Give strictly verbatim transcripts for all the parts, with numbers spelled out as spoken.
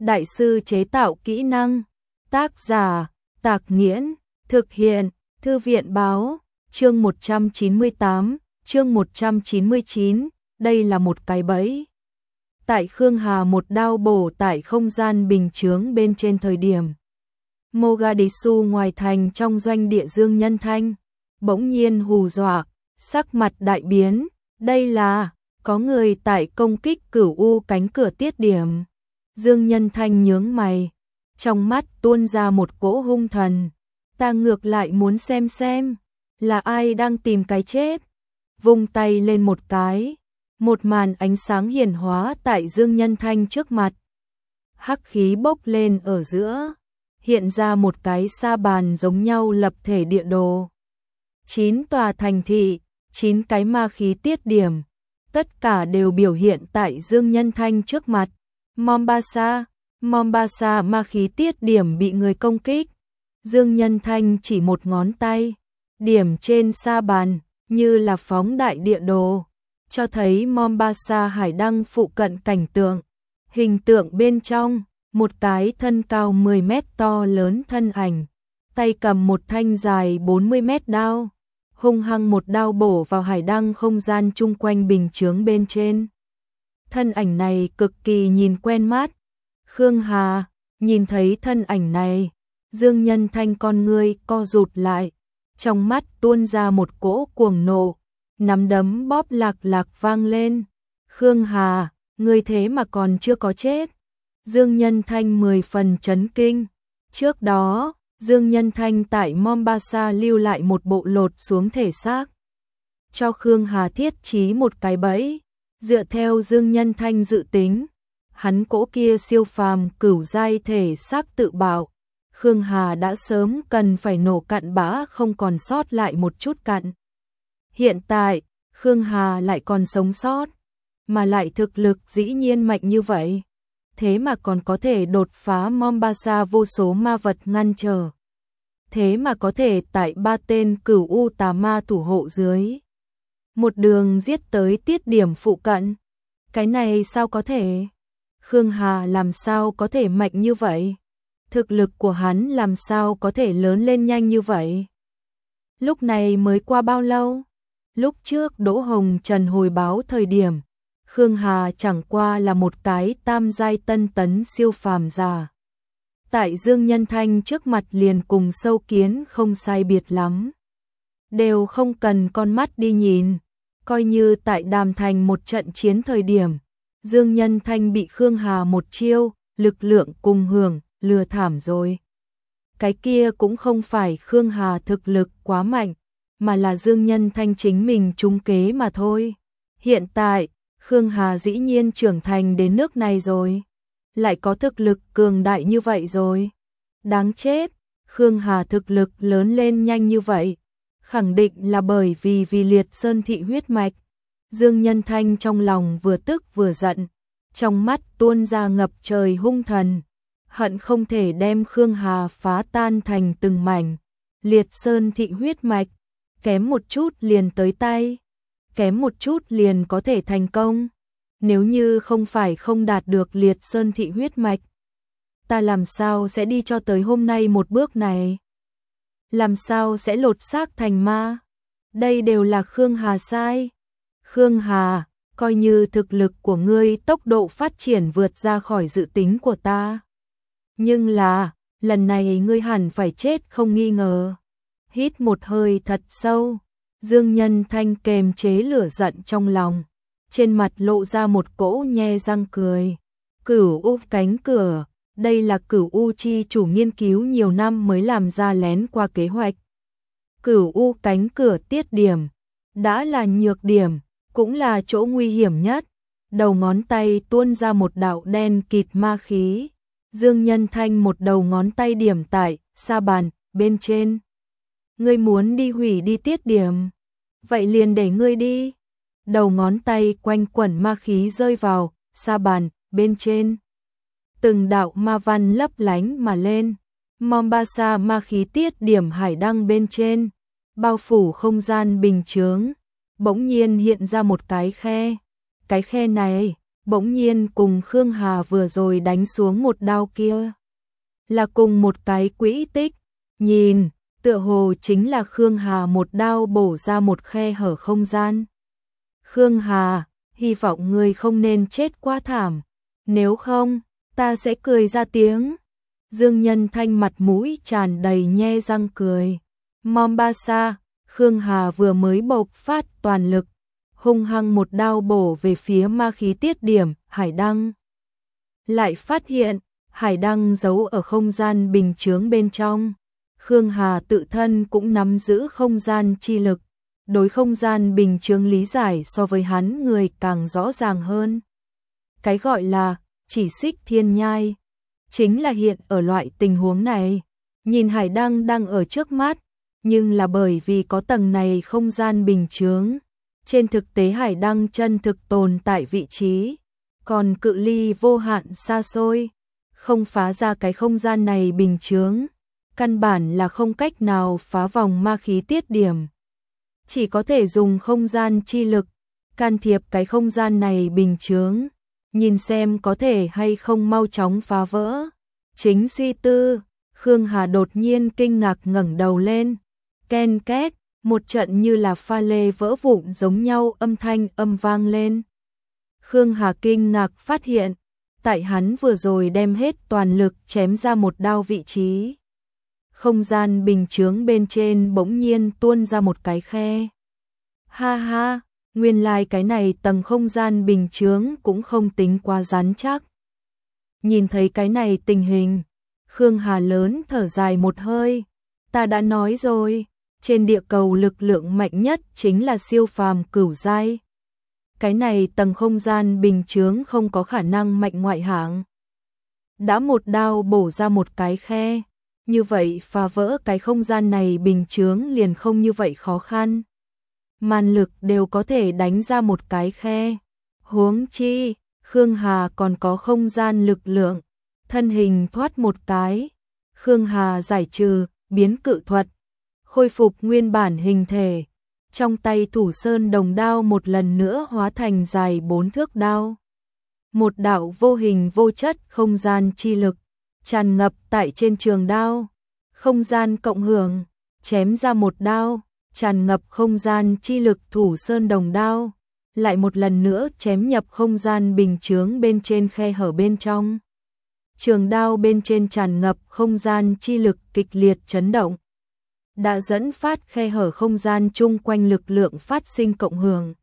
Đại sư chế tạo kỹ năng. Tác giả, Tạc Nghiễn. Thực hiện, Thư viện báo. Chương một trăm chín mươi tám, chương một trăm chín mươi chín, đây là một cái bẫy. Tại Khương Hà một đao bổ tại không gian bình chướng bên trên thời điểm. Mogadishu ngoài thành trong doanh địa Dương Nhân Thanh, bỗng nhiên hù dọa, sắc mặt đại biến, đây là, có người tại công kích Cửu U cánh cửa tiết điểm. Dương Nhân Thanh nhướng mày, trong mắt tuôn ra một cỗ hung thần, ta ngược lại muốn xem xem, là ai đang tìm cái chết. Vung tay lên một cái, một màn ánh sáng hiển hóa tại Dương Nhân Thanh trước mặt. Hắc khí bốc lên ở giữa, hiện ra một cái sa bàn giống nhau lập thể địa đồ. Chín tòa thành thị, chín cái ma khí tiết điểm, tất cả đều biểu hiện tại Dương Nhân Thanh trước mặt. Mombasa, Mombasa ma khí tiết điểm bị người công kích. Dương Nhân Thanh chỉ một ngón tay, điểm trên sa bàn, như là phóng đại địa đồ, cho thấy Mombasa hải đăng phụ cận cảnh tượng. Hình tượng bên trong, một cái thân cao mười mét to lớn thân ảnh, tay cầm một thanh dài bốn mươi mét đao, hung hăng một đao bổ vào hải đăng không gian chung quanh bình chướng bên trên. Thân ảnh này cực kỳ nhìn quen mắt. Khương Hà, nhìn thấy thân ảnh này, Dương Nhân Thanh con ngươi co rụt lại, trong mắt tuôn ra một cỗ cuồng nộ, nắm đấm bóp lạc lạc vang lên. Khương Hà, ngươi thế mà còn chưa có chết. Dương Nhân Thanh mười phần chấn kinh. Trước đó, Dương Nhân Thanh tại Mombasa lưu lại một bộ lột xuống thể xác, cho Khương Hà thiết trí một cái bẫy. Dựa theo Dương Nhân Thanh dự tính, hắn cỗ kia siêu phàm cửu giai thể xác tự bảo, Khương Hà đã sớm cần phải nổ cặn bã không còn sót lại một chút cặn. Hiện tại, Khương Hà lại còn sống sót, mà lại thực lực dĩ nhiên mạnh như vậy. Thế mà còn có thể đột phá Mombasa vô số ma vật ngăn trở. Thế mà có thể tại ba tên Cửu U tà ma thủ hộ dưới, một đường giết tới tiết điểm phụ cận. Cái này sao có thể? Khương Hà làm sao có thể mạnh như vậy? Thực lực của hắn làm sao có thể lớn lên nhanh như vậy? Lúc này mới qua bao lâu? Lúc trước Đỗ Hồng Trần hồi báo thời điểm, Khương Hà chẳng qua là một cái tam giai tân tấn siêu phàm giả. Tại Dương Nhân Thanh trước mặt liền cùng sâu kiến không sai biệt lắm. Đều không cần con mắt đi nhìn, coi như tại Đàm Thành một trận chiến thời điểm, Dương Nhân Thanh bị Khương Hà một chiêu, lực lượng cùng hưởng, lừa thảm rồi. Cái kia cũng không phải Khương Hà thực lực quá mạnh, mà là Dương Nhân Thanh chính mình trúng kế mà thôi. Hiện tại, Khương Hà dĩ nhiên trưởng thành đến nước này rồi, lại có thực lực cường đại như vậy rồi. Đáng chết, Khương Hà thực lực lớn lên nhanh như vậy, khẳng định là bởi vì vì Liệt Sơn thị huyết mạch. Dương Nhân Thanh trong lòng vừa tức vừa giận, trong mắt tuôn ra ngập trời hung thần, hận không thể đem Khương Hà phá tan thành từng mảnh. Liệt Sơn thị huyết mạch, kém một chút liền tới tay, kém một chút liền có thể thành công. Nếu như không phải không đạt được Liệt Sơn thị huyết mạch, ta làm sao sẽ đi cho tới hôm nay một bước này? Làm sao sẽ lột xác thành ma? Đây đều là Khương Hà sai. Khương Hà, coi như thực lực của ngươi tốc độ phát triển vượt ra khỏi dự tính của ta. Nhưng là, lần này ngươi hẳn phải chết không nghi ngờ. Hít một hơi thật sâu, Dương Nhân Thanh kềm chế lửa giận trong lòng, trên mặt lộ ra một cỗ nhe răng cười. Cửu U cánh cửa, đây là Cửu U chi chủ nghiên cứu nhiều năm mới làm ra lén qua kế hoạch. Cửu U cánh cửa tiết điểm, đã là nhược điểm, cũng là chỗ nguy hiểm nhất. Đầu ngón tay tuôn ra một đạo đen kịt ma khí. Dương Nhân Thanh một đầu ngón tay điểm tại sa bàn bên trên. Ngươi muốn đi hủy đi tiết điểm, vậy liền để ngươi đi. Đầu ngón tay quanh quẩn ma khí rơi vào sa bàn bên trên. Từng đạo ma văn lấp lánh mà lên. Mombasa ma khí tiết điểm hải đăng bên trên, bao phủ không gian bình chướng, bỗng nhiên hiện ra một cái khe. Cái khe này, bỗng nhiên cùng Khương Hà vừa rồi đánh xuống một đao kia. Là cùng một cái quỹ tích, nhìn, tựa hồ chính là Khương Hà một đao bổ ra một khe hở không gian. Khương Hà, hy vọng ngươi không nên chết quá thảm, nếu không, ta sẽ cười ra tiếng. Dương Nhân Thanh mặt mũi tràn đầy nhe răng cười. Mombasa, Khương Hà vừa mới bộc phát toàn lực, hung hăng một đao bổ về phía ma khí tiết điểm, Hải Đăng. Lại phát hiện, Hải Đăng giấu ở không gian bình chướng bên trong. Khương Hà tự thân cũng nắm giữ không gian chi lực, đối không gian bình chướng lý giải so với hắn người càng rõ ràng hơn. Cái gọi là chỉ xích thiên nhai, chính là hiện ở loại tình huống này. Nhìn Hải Đăng đang ở trước mắt, nhưng là bởi vì có tầng này không gian bình chướng. Trên thực tế Hải Đăng chân thực tồn tại vị trí, còn cự ly vô hạn xa xôi, không phá ra cái không gian này bình chướng, căn bản là không cách nào phá vòng ma khí tiết điểm. Chỉ có thể dùng không gian chi lực, can thiệp cái không gian này bình chướng, nhìn xem có thể hay không mau chóng phá vỡ. Chính suy tư, Khương Hà đột nhiên kinh ngạc ngẩng đầu lên, ken két, một trận như là pha lê vỡ vụn giống nhau âm thanh âm vang lên. Khương Hà kinh ngạc phát hiện, tại hắn vừa rồi đem hết toàn lực chém ra một đao vị trí. Không gian bình chướng bên trên bỗng nhiên tuôn ra một cái khe. Ha ha, nguyên lai like cái này tầng không gian bình chướng cũng không tính quá rắn chắc. Nhìn thấy cái này tình hình, Khương Hà lớn thở dài một hơi. Ta đã nói rồi, trên địa cầu lực lượng mạnh nhất chính là siêu phàm cửu giai. Cái này tầng không gian bình chướng không có khả năng mạnh ngoại hạng. Đã một đao bổ ra một cái khe, như vậy phá vỡ cái không gian này bình chướng liền không như vậy khó khăn. Màn lực đều có thể đánh ra một cái khe. Huống chi, Khương Hà còn có không gian lực lượng, thân hình thoát một cái. Khương Hà giải trừ, biến cự thuật, khôi phục nguyên bản hình thể. Trong tay Thủ Sơn đồng đao một lần nữa hóa thành dài bốn thước đao. Một đạo vô hình vô chất không gian chi lực tràn ngập tại trên trường đao. Không gian cộng hưởng, chém ra một đao, tràn ngập không gian chi lực Thủ Sơn đồng đao, lại một lần nữa chém nhập không gian bình chướng bên trên khe hở bên trong. Trường đao bên trên tràn ngập không gian chi lực kịch liệt chấn động, đã dẫn phát khe hở không gian chung quanh lực lượng phát sinh cộng hưởng.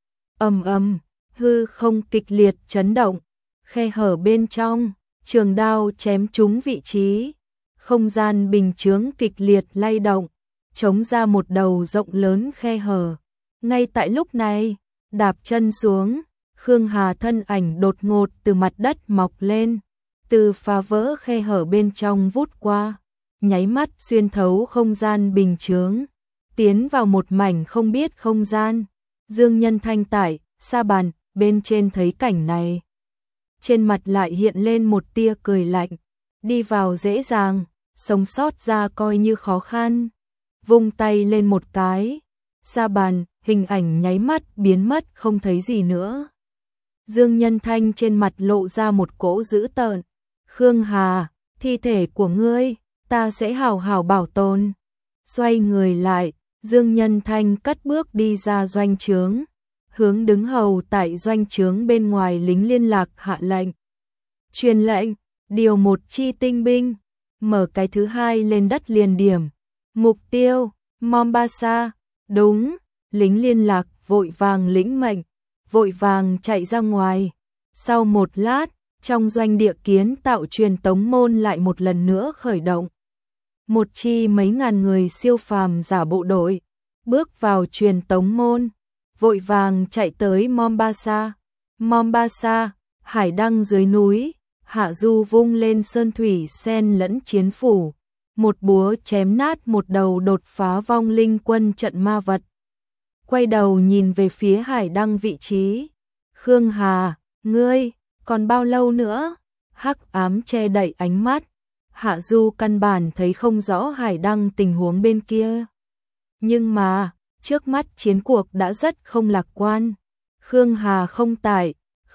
Ầm ầm, hư không kịch liệt chấn động, khe hở bên trong, trường đao chém trúng vị trí, không gian bình chướng kịch liệt lay động, chống ra một đầu rộng lớn khe hở. Ngay tại lúc này, đạp chân xuống, Khương Hà thân ảnh đột ngột từ mặt đất mọc lên, từ phá vỡ khe hở bên trong vút qua, nháy mắt xuyên thấu không gian bình chướng, tiến vào một mảnh không biết không gian. Dương Nhân Thanh tại sa bàn bên trên thấy cảnh này, trên mặt lại hiện lên một tia cười lạnh. Đi vào dễ dàng, sống sót ra coi như khó khăn. Vung tay lên một cái, sa bàn, hình ảnh nháy mắt biến mất không thấy gì nữa. Dương Nhân Thanh trên mặt lộ ra một cỗ dữ tợn. Khương Hà, thi thể của ngươi, ta sẽ hảo hảo bảo tồn. Xoay người lại, Dương Nhân Thanh cất bước đi ra doanh trướng, hướng đứng hầu tại doanh trướng bên ngoài lính liên lạc hạ lệnh. Truyền lệnh, điều một chi tinh binh, mở cái thứ hai lên đất liền điểm. Mục tiêu, Mombasa. Đúng, lính liên lạc vội vàng lĩnh mệnh, vội vàng chạy ra ngoài. Sau một lát, trong doanh địa kiến tạo truyền tống môn lại một lần nữa khởi động. Một chi mấy ngàn người siêu phàm giả bộ đội, bước vào truyền tống môn, vội vàng chạy tới Mombasa. Mombasa, hải đăng dưới núi, Hạ Du vung lên sơn thủy sen lẫn chiến phủ, một búa chém nát một đầu đột phá vong linh quân trận ma vật. Quay đầu nhìn về phía hải đăng vị trí. Khương Hà, ngươi, còn bao lâu nữa? Hắc ám che đậy ánh mắt. Hạ Du căn bản thấy không rõ hải đăng tình huống bên kia. Nhưng mà, trước mắt chiến cuộc đã rất không lạc quan. Khương Hà không tại,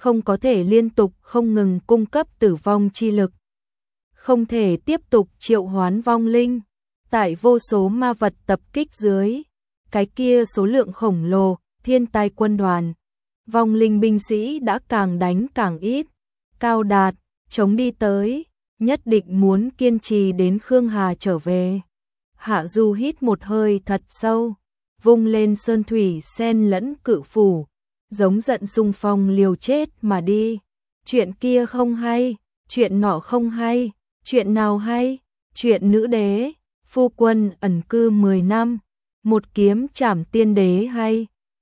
không có thể liên tục không ngừng cung cấp tử vong chi lực. Không thể tiếp tục triệu hoán vong linh. Tại vô số ma vật tập kích dưới, cái kia số lượng khổng lồ, thiên tai quân đoàn. Vong linh binh sĩ đã càng đánh càng ít. Cao Đạt, chống đi tới, nhất định muốn kiên trì đến Khương Hà trở về. Hạ Du hít một hơi thật sâu, vung lên sơn thủy sen lẫn cự phủ, giống giận xung phong liều chết mà đi. Chuyện kia không hay, chuyện nọ không hay, chuyện nào hay? Chuyện nữ đế, phu quân ẩn cư mười năm, một kiếm trảm tiên đế hay?